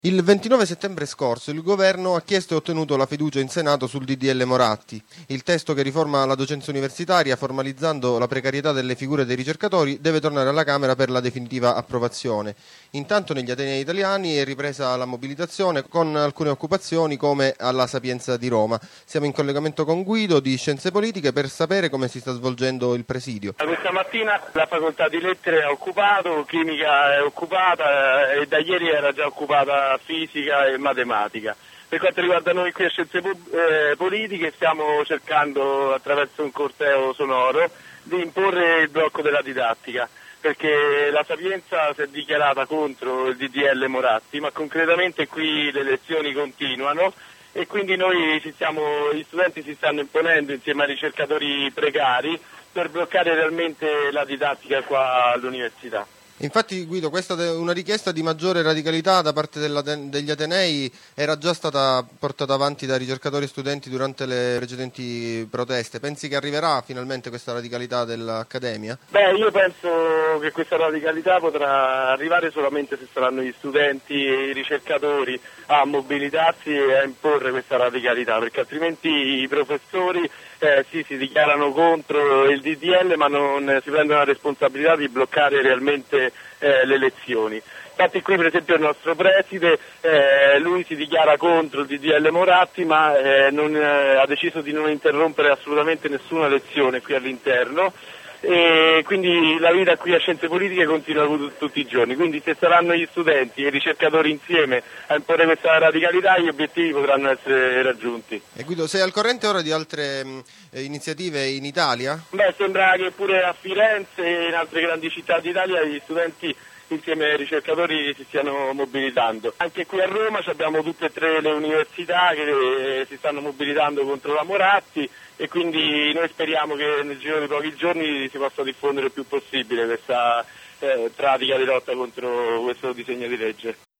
Il 29 settembre scorso il governo ha chiesto e ottenuto la fiducia in Senato sul DDL Moratti, il testo che riforma la docenza universitaria formalizzando la precarietà delle figure dei ricercatori deve tornare alla Camera per la definitiva approvazione. Intanto negli Atenei italiani è ripresa la mobilitazione con alcune occupazioni come alla Sapienza di Roma. Siamo in collegamento con Guido di Scienze Politiche per sapere come si sta svolgendo il presidio. Questa mattina la facoltà di lettere è occupato, chimica è occupata e da ieri era già occupata fisica e matematica. Per quanto riguarda noi qui a Scienze Politiche stiamo cercando attraverso un corteo sonoro di imporre il blocco della didattica, perché la Sapienza si è dichiarata contro il DDL Moratti, ma concretamente qui le lezioni continuano e quindi gli studenti si stanno imponendo insieme ai ricercatori precari per bloccare realmente la didattica qua all'università. Infatti Guido, questa è una richiesta di maggiore radicalità da parte degli Atenei, era già stata portata avanti da ricercatori e studenti durante le precedenti proteste. Pensi che arriverà finalmente questa radicalità dell'Accademia? Io penso che questa radicalità potrà arrivare solamente se saranno gli studenti e i ricercatori a mobilitarsi e a imporre questa radicalità, perché altrimenti i professori si dichiarano contro il DDL ma non si prendono la responsabilità di bloccare realmente le lezioni. Infatti qui per esempio il nostro preside, lui si dichiara contro il DDL Moratti ma ha deciso di non interrompere assolutamente nessuna lezione qui all'interno e quindi la vita qui a Scienze Politiche continua tutti i giorni, quindi se saranno gli studenti e i ricercatori insieme a imporre questa radicalità gli obiettivi potranno essere raggiunti. E Guido, sei al corrente ora di altre iniziative in Italia? Sembra che pure a Firenze e in altre grandi città d'Italia gli studenti insieme ai ricercatori si stiano mobilitando. Anche qui a Roma abbiamo tutte e tre le università che si stanno mobilitando contro la Moratti e quindi noi speriamo che nel giro di pochi giorni si possa diffondere il più possibile questa pratica di lotta contro questo disegno di legge.